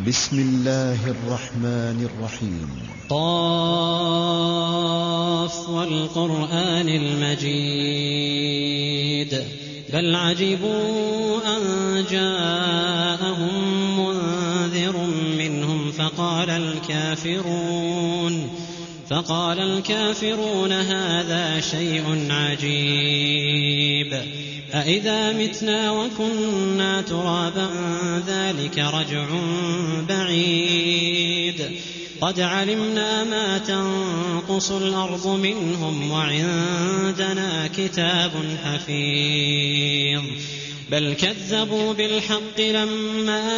بسم الله الرحمن الرحيم. قاف والقرآن المجيد بل عجبوا أن جاءهم منذر منهم فقال الكافرون هذا شيء عجيب أإذا متنا وكنا ترابا ذلك رجع بعيد قد علمنا ما تنقص الأرض منهم وعندنا كتاب حفيظ بل كذبوا بالحق لما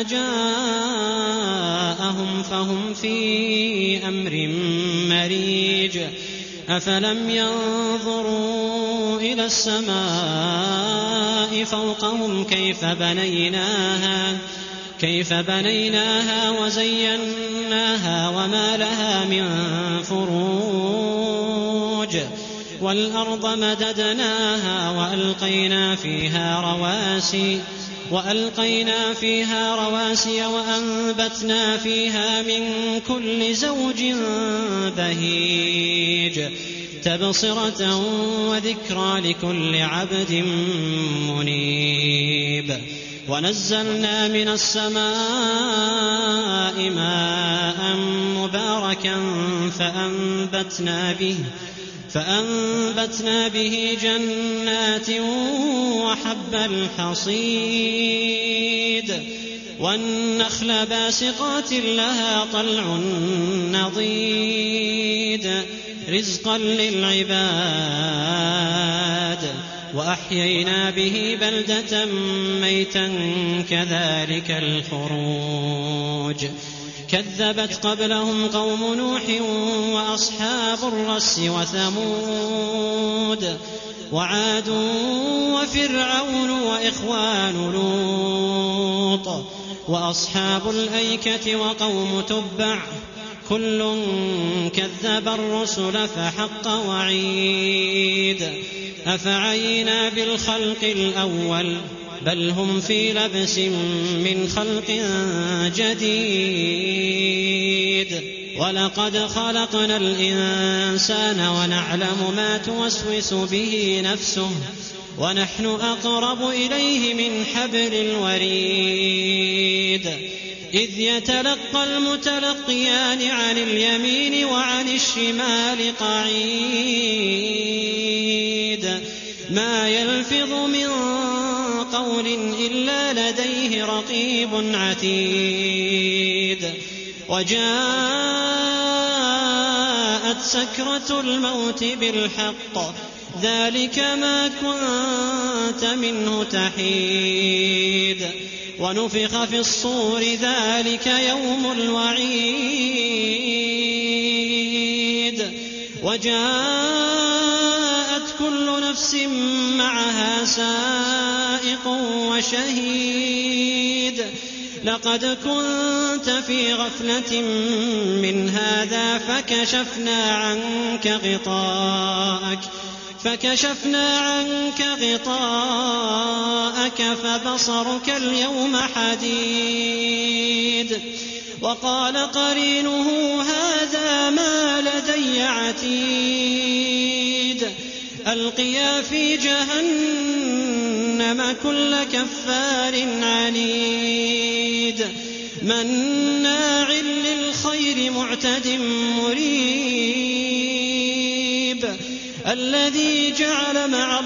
جاءهم فهم في أمر مريج أفلم ينظروا إلى السماء فوقهم كيف بنيناها وزيناها وما لها من فروج والأرض مددناها وألقينا فيها رواسي وأنبتنا فيها من كل زوج بهيج تبصرة وذكرى لكل عبد منيب ونزلنا من السماء ماء مباركا فأنبتنا به جنات وحب الحصيد والنخل باسقات لها طلع نضيد رزقا للعباد وأحيينا به بلدة ميتا كذلك الخروج كذبت قبلهم قوم نوح وأصحاب الرس وثمود وعاد وفرعون وإخوان لوط وأصحاب الأيكة وقوم تبع كل كذب الرسل فحق وعيد أفعينا بالخلق الأول بل هم في لبس من خلق جديد ولقد خلقنا الإنسان ونعلم ما توسوس به نفسه ونحن أقرب إليه من حبل الوريد إذ يتلقى المتلقيان عن اليمين وعن الشمال قعيد ما يلفظ من قول إلا لديه رقيب عتيد وجاءت سكرة الموت بالحق ذلك ما كنت منه تحيد ونفخ في الصور ذلك يوم الوعيد وجاءت كل نفس معها سائق وشهيد لقد كنت في غفلة من هذا فكشفنا عنك غطاءك فبصرك اليوم حديد وقال قرينه هذا ما لدي عتيد ألقيا في جهنم كل كفار عنيد مناع للخير معتد مريب الذي جعل مع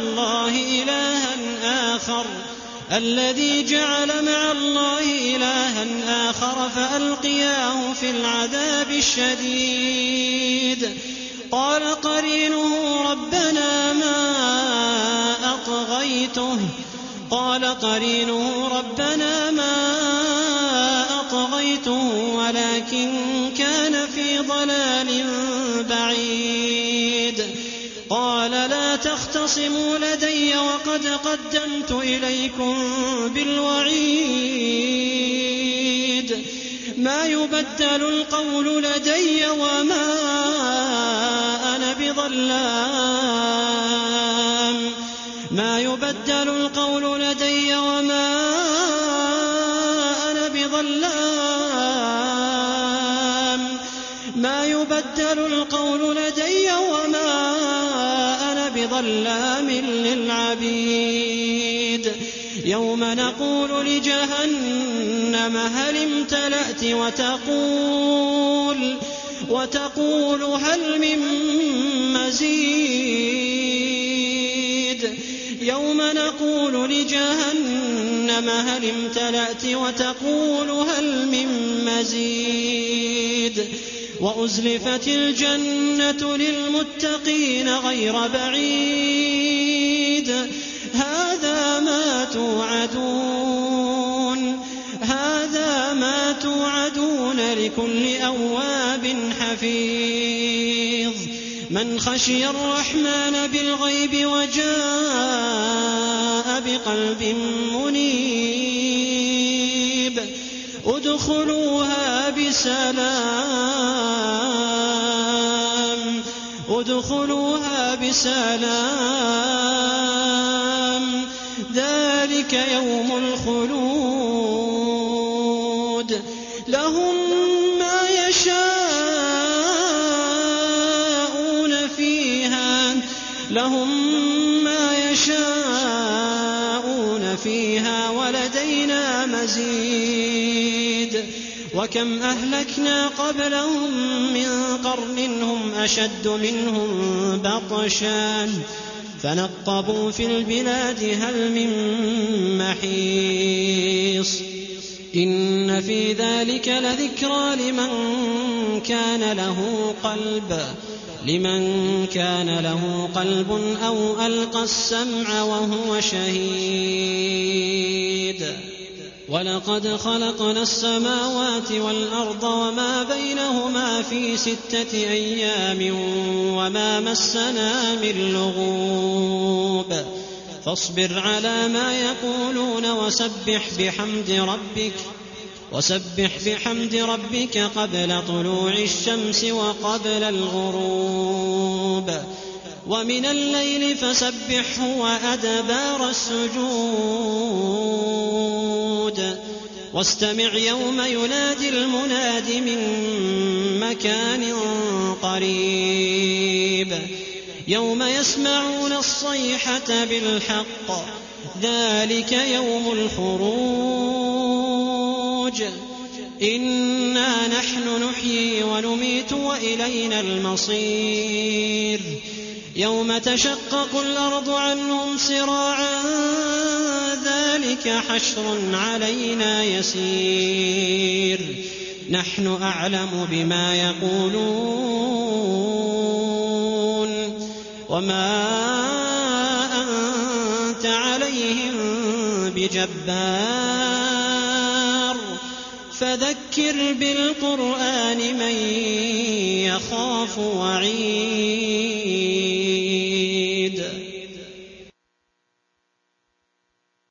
الله إلها آخر فألقياه في العذاب الشديد قال قرينه ربنا ما أطغيته ولكن كان في ضلال بعيد قال لا تختصموا لدي وقد قدمت إليكم بالوعيد ما يبدل القول لدي وما أنا بظلام يُبَدَّلُ الْقَوْلُ لَدَيَّ وَمَا أَنَا بِظَلَّامٍ لِّلْعَبِيدِ يَوْمَ نَقُولُ لِجَهَنَّمَ هَلِ امْتَلَأْتِ وتقول هل من مزيد يوم نقول لجهنم هل امتلأت وتقول هل من مزيد وأزلفت الجنة للمتقين غير بعيد هذا ما توعدون لكل أواب حفيظ من خشي الرحمن بالغيب وجاء بقلب منيب ادخلوها بسلام ذلك يوم الخلود لهم ما يشاءون فيها ولدينا مزيد وكم أهلكنا قبلهم من قرن هم أشد منهم بطشا فنقبوا في البلاد هل من محيص إن في ذلك لذكرى لمن كان له قلب أو ألقى السمع وهو شهيد ولقد خلقنا السماوات والأرض وما بينهما في 6 أيام وما مسنا من لغوب فاصبر على ما يقولون وسبح بحمد ربك قبل طلوع الشمس وقبل الغروب ومن الليل فسبحه وأدبار السجود واستمع يوم ينادي المناد من مكان قريب يوم يسمعون الصيحة بالحق ذلك يوم الخروج إنا نحن نحيي ونميت وإلينا المصير يوم تشقق الأرض عنهم سراعا ذلك حشر علينا يسير نحن أعلم بما يقولون وما أنت عليهم بجبار فذكر بالقرآن من يخاف وعيد